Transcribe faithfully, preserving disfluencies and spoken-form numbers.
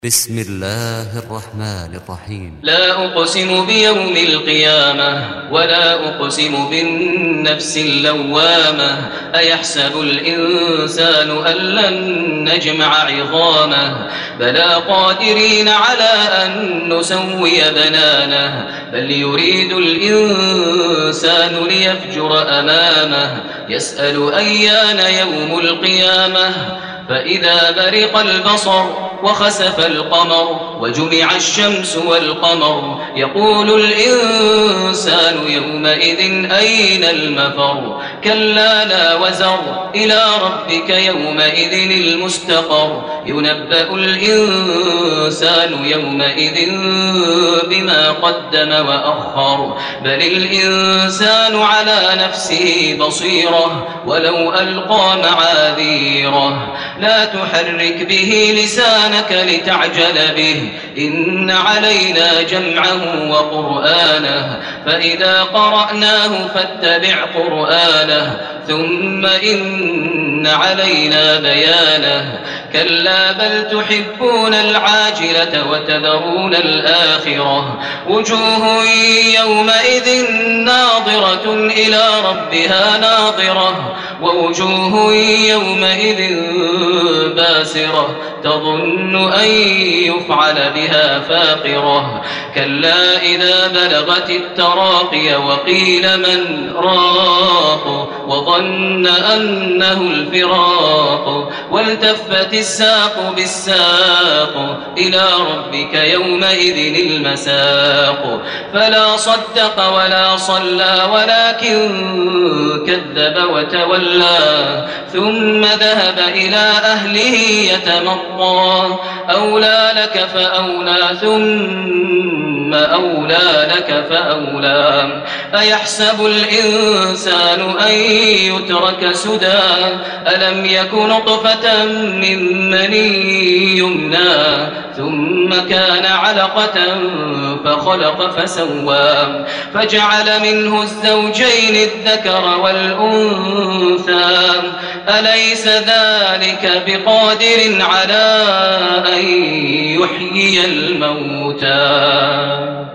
بسم الله الرحمن الرحيم. لا أقسم بيوم القيامة ولا أقسم بالنفس اللوامة. أيحسب الإنسان أن لن نجمع عظامه بلى قادرين على أن نسوي بنانه بل يريد الإنسان ليفجر أمامه يسأل أيان يوم القيامة فإذا برق البصر وخسف القمر وجمع الشمس والقمر يقول الإنسان يومئذ أين المفر كلا لا وزر إلى ربك يومئذ المستقر ينبأ الإنسان يومئذ بما قدم وأخر بل الإنسان على نفسه بصيرة ولو ألقى معاذيره لا تحرك به لسانك لتعجل به إن علينا جمعه وقرآنه فإذا قرأناه فاتبع قرآنه ثم إن علينا بيانه كلا بل تحبون العاجلة وتذرون الآخرة وجوه يومئذ ناظرة إلى ربها ناظرة ووجوه يومئذ باسرة تظن أن يفعل بها فاقرة كلا إذا بلغت التراقي وقيل من راق وظن أنه الفراق والتفت الساق بالساق إلى ربك يومئذ المساق فلا صدق ولا صلى ولكن كذب وتولى ثم ذهب إلى أهله يتمطى أولى لك فأولى ثم أولى لك فأولى أيحسب الإنسان أن يترك سدى ألم يك نطفة من مني يمنى ثم كان علقة فخلق فسوى فجعل منه الزوجين الذكر والأنثى أليس ذلك بقادر على أن يحيي الموتى